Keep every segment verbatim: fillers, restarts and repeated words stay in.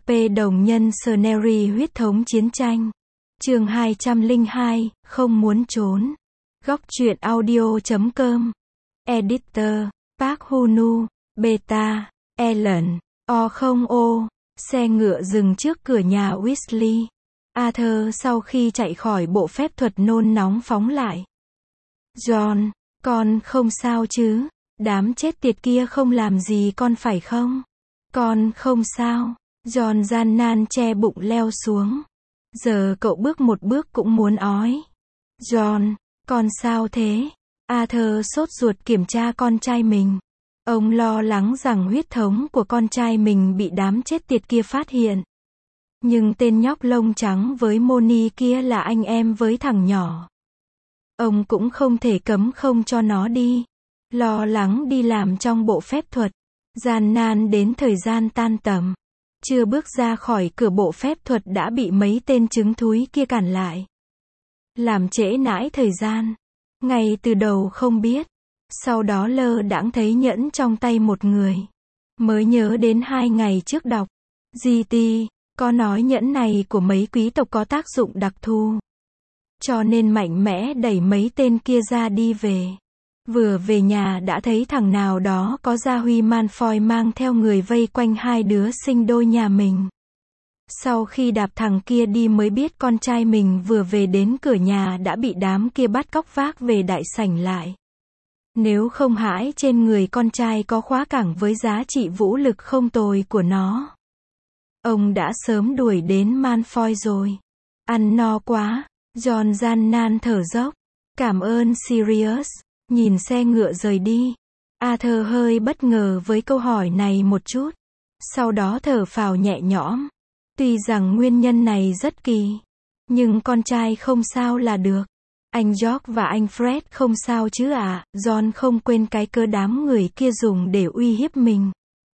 P đồng nhân Scenery huyết thống chiến tranh. Chương hai trăm lẻ hai, không muốn trốn. Góc truyện audio chấm com. Editor, Park Hunu, Beta, Ellen, O không O. Xe ngựa dừng trước cửa nhà Weasley. Arthur sau khi chạy khỏi bộ phép thuật nôn nóng phóng lại. John, con không sao chứ? Đám chết tiệt kia không làm gì con phải không? Con không sao. John gian nan che bụng leo xuống. Giờ cậu bước một bước cũng muốn ói. John, con sao thế? Arthur sốt ruột kiểm tra con trai mình. Ông lo lắng rằng huyết thống của con trai mình bị đám chết tiệt kia phát hiện. Nhưng tên nhóc lông trắng với Moni kia là anh em với thằng nhỏ. Ông cũng không thể cấm không cho nó đi. Lo lắng đi làm trong bộ phép thuật. Gian nan đến thời gian tan tầm. Chưa bước ra khỏi cửa bộ phép thuật đã bị mấy tên trứng thúi kia cản lại. Làm trễ nãi thời gian. Ngay từ đầu không biết. Sau đó lơ đãng thấy nhẫn trong tay một người. Mới nhớ đến hai ngày trước đọc. giê tê, có nói nhẫn này của mấy quý tộc có tác dụng đặc thù. Cho nên mạnh mẽ đẩy mấy tên kia ra đi về. Vừa về nhà đã thấy thằng nào đó có gia huy Malfoy mang theo người vây quanh hai đứa sinh đôi nhà mình. Sau khi đạp thằng kia đi mới biết con trai mình vừa về đến cửa nhà đã bị đám kia bắt cóc vác về đại sảnh lại. Nếu không hãi trên người con trai có khóa cảng với giá trị vũ lực không tồi của nó. Ông đã sớm đuổi đến Malfoy rồi. Ăn no quá. John gian nan thở dốc. Cảm ơn Sirius. Nhìn xe ngựa rời đi. Arthur hơi bất ngờ với câu hỏi này một chút. Sau đó thở phào nhẹ nhõm. Tuy rằng nguyên nhân này rất kỳ. Nhưng con trai không sao là được. Anh George và anh Fred không sao chứ ạ. À? John không quên cái cớ đám người kia dùng để uy hiếp mình.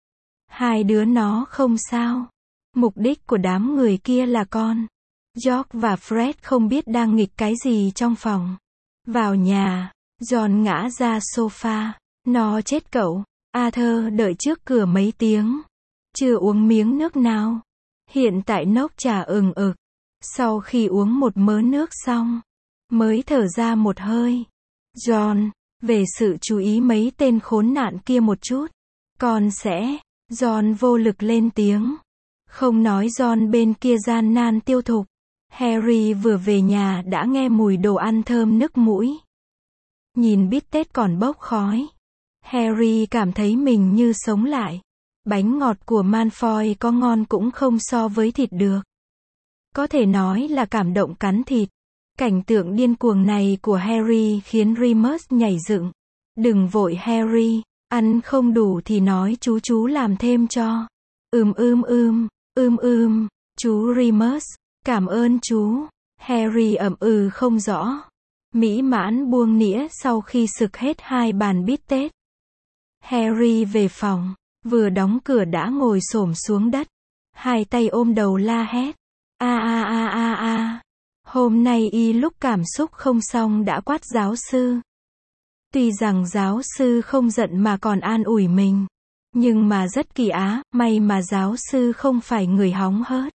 Hai đứa nó không sao. Mục đích của đám người kia là con. George và Fred không biết đang nghịch cái gì trong phòng. Vào nhà. John ngã ra sofa. Nó chết cậu. Arthur đợi trước cửa mấy tiếng. Chưa uống miếng nước nào. Hiện tại nốc trà ừng ực. Sau khi uống một mớ nước xong. Mới thở ra một hơi. John, về sự chú ý mấy tên khốn nạn kia một chút. Con sẽ. John vô lực lên tiếng. Không nói John bên kia gian nan tiêu thục. Harry vừa về nhà đã nghe mùi đồ ăn thơm nức mũi. Nhìn bít tết còn bốc khói. Harry cảm thấy mình như sống lại. Bánh ngọt của Malfoy có ngon cũng không so với thịt được. Có thể nói là cảm động cắn thịt. Cảnh tượng điên cuồng này của Harry khiến Remus nhảy dựng. Đừng vội Harry, ăn không đủ thì nói chú chú làm thêm cho. Ưm ưm ưm, ưm ưm, chú Remus, cảm ơn chú. Harry ậm ừ không rõ. Mỹ mãn buông nĩa sau khi sực hết hai bàn bít tết. Harry về phòng, vừa đóng cửa đã ngồi xổm xuống đất. Hai tay ôm đầu la hét. A a a a a. Hôm nay y lúc cảm xúc không xong đã quát giáo sư. Tuy rằng giáo sư không giận mà còn an ủi mình. Nhưng mà rất kỳ á, may mà giáo sư không phải người hóng hớt.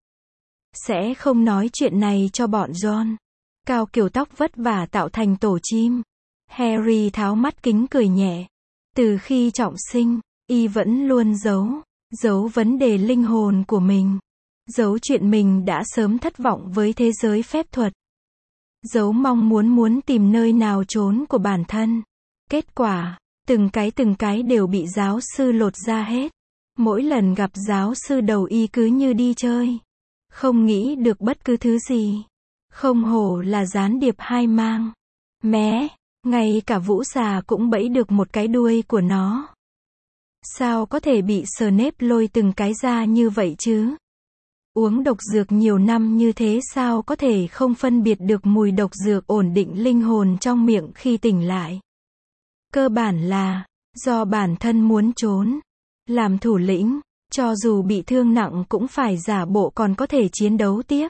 Sẽ không nói chuyện này cho bọn John. Cao kiểu tóc vất vả tạo thành tổ chim. Harry tháo mắt kính cười nhẹ. Từ khi trọng sinh, y vẫn luôn giấu. Giấu vấn đề linh hồn của mình. Giấu chuyện mình đã sớm thất vọng với thế giới phép thuật. Giấu mong muốn muốn tìm nơi nào trốn của bản thân. Kết quả, từng cái từng cái đều bị giáo sư lột ra hết. Mỗi lần gặp giáo sư đầu y cứ như đi chơi. Không nghĩ được bất cứ thứ gì. Không hổ là gián điệp hai mang. Mé, ngay cả vũ xà cũng bẫy được một cái đuôi của nó. Sao có thể bị Snape lôi từng cái ra như vậy chứ? Uống độc dược nhiều năm như thế sao có thể không phân biệt được mùi độc dược ổn định linh hồn trong miệng khi tỉnh lại? Cơ bản là, do bản thân muốn trốn. Làm thủ lĩnh, cho dù bị thương nặng cũng phải giả bộ còn có thể chiến đấu tiếp.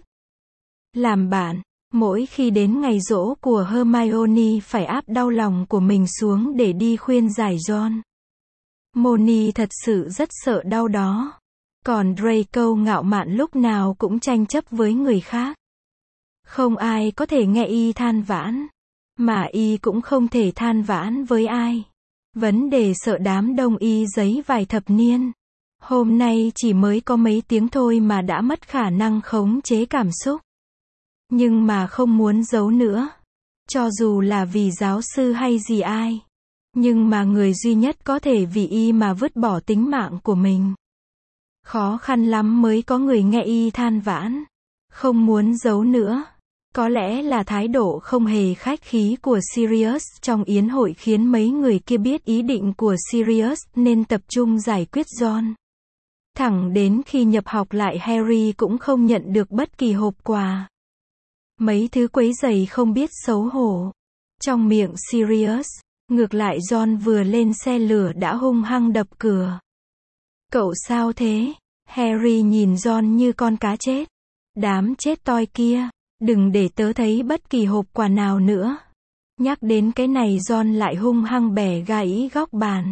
Làm bạn, mỗi khi đến ngày giỗ của Hermione phải áp đau lòng của mình xuống để đi khuyên giải John. Moni thật sự rất sợ đau đó. Còn Draco ngạo mạn lúc nào cũng tranh chấp với người khác. Không ai có thể nghe y than vãn, mà y cũng không thể than vãn với ai. Vấn đề sợ đám đông y giấy vài thập niên. Hôm nay chỉ mới có mấy tiếng thôi mà đã mất khả năng khống chế cảm xúc. Nhưng mà không muốn giấu nữa. Cho dù là vì giáo sư hay gì ai. Nhưng mà người duy nhất có thể vì y mà vứt bỏ tính mạng của mình. Khó khăn lắm mới có người nghe y than vãn. Không muốn giấu nữa. Có lẽ là thái độ không hề khách khí của Sirius trong yến hội khiến mấy người kia biết ý định của Sirius nên tập trung giải quyết Ron. Thẳng đến khi nhập học lại Harry cũng không nhận được bất kỳ hộp quà. Mấy thứ quấy rầy không biết xấu hổ. Trong miệng Sirius, ngược lại Ron vừa lên xe lửa đã hung hăng đập cửa. Cậu sao thế? Harry nhìn Ron như con cá chết. Đám chết toi kia, đừng để tớ thấy bất kỳ hộp quà nào nữa. Nhắc đến cái này Ron lại hung hăng bẻ gãy góc bàn.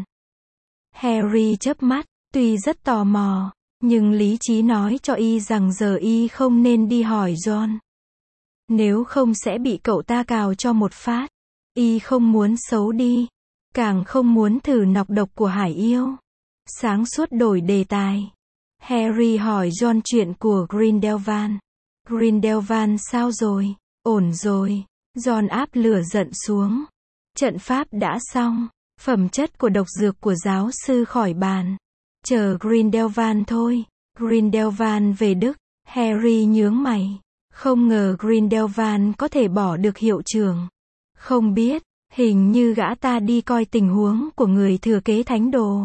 Harry chớp mắt, tuy rất tò mò, nhưng lý trí nói cho y rằng giờ y không nên đi hỏi Ron. Nếu không sẽ bị cậu ta cào cho một phát. Y không muốn xấu đi, càng không muốn thử nọc độc của hải yêu. Sáng suốt đổi đề tài. Harry hỏi Ron chuyện của Grindelwald. Grindelwald sao rồi? Ổn rồi. Ron áp lửa giận xuống. Trận pháp đã xong. Phẩm chất của độc dược của giáo sư khỏi bàn. Chờ Grindelwald thôi. Grindelwald về Đức. Harry nhướng mày. Không ngờ Grindelwald có thể bỏ được hiệu trưởng. Không biết, hình như gã ta đi coi tình huống của người thừa kế thánh đồ.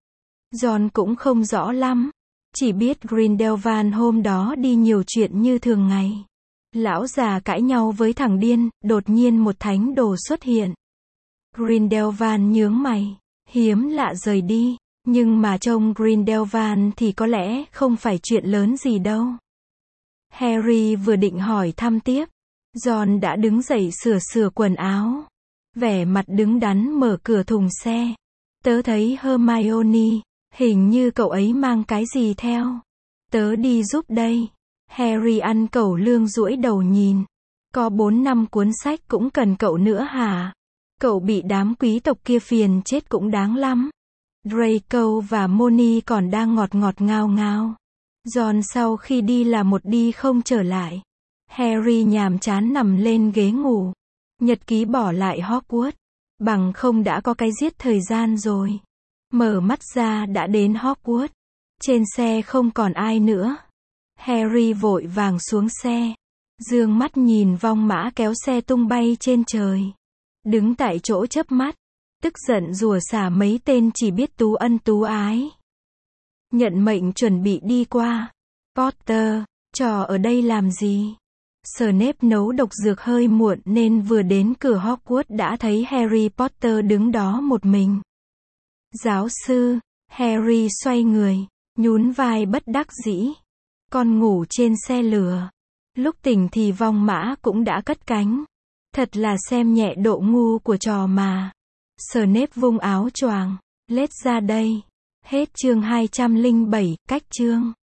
Ron cũng không rõ lắm. Chỉ biết Grindelwald hôm đó đi nhiều chuyện như thường ngày. Lão già cãi nhau với thằng điên, đột nhiên một thánh đồ xuất hiện. Grindelwald nhướng mày. Hiếm lạ rời đi. Nhưng mà trông Grindelwald thì có lẽ không phải chuyện lớn gì đâu. Harry vừa định hỏi thăm tiếp. Ron đã đứng dậy sửa sửa quần áo. Vẻ mặt đứng đắn mở cửa thùng xe. Tớ thấy Hermione, hình như cậu ấy mang cái gì theo. Tớ đi giúp đây. Harry ăn cẩu lương duỗi đầu nhìn. Có bốn năm cuốn sách cũng cần cậu nữa hả? Cậu bị đám quý tộc kia phiền chết cũng đáng lắm. Draco và Moni còn đang ngọt ngọt ngào ngào. Ron sau khi đi là một đi không trở lại. Harry nhàm chán nằm lên ghế ngủ. Nhật ký bỏ lại Hogwarts. Bằng không đã có cái giết thời gian rồi. Mở mắt ra đã đến Hogwarts. Trên xe không còn ai nữa. Harry vội vàng xuống xe. Dương mắt nhìn vong mã kéo xe tung bay trên trời. Đứng tại chỗ chớp mắt. Tức giận rủa xả mấy tên chỉ biết tú ân tú ái. Nhận mệnh chuẩn bị đi qua. Potter, trò ở đây làm gì? Snape nấu độc dược hơi muộn nên vừa đến cửa Hogwarts đã thấy Harry Potter đứng đó một mình. Giáo sư, Harry xoay người, nhún vai bất đắc dĩ. Con ngủ trên xe lửa. Lúc tỉnh thì vong mã cũng đã cất cánh. Thật là xem nhẹ độ ngu của trò mà. Snape vung áo choàng, lết ra đây. Hết chương hai trăm lẻ bảy, cách chương.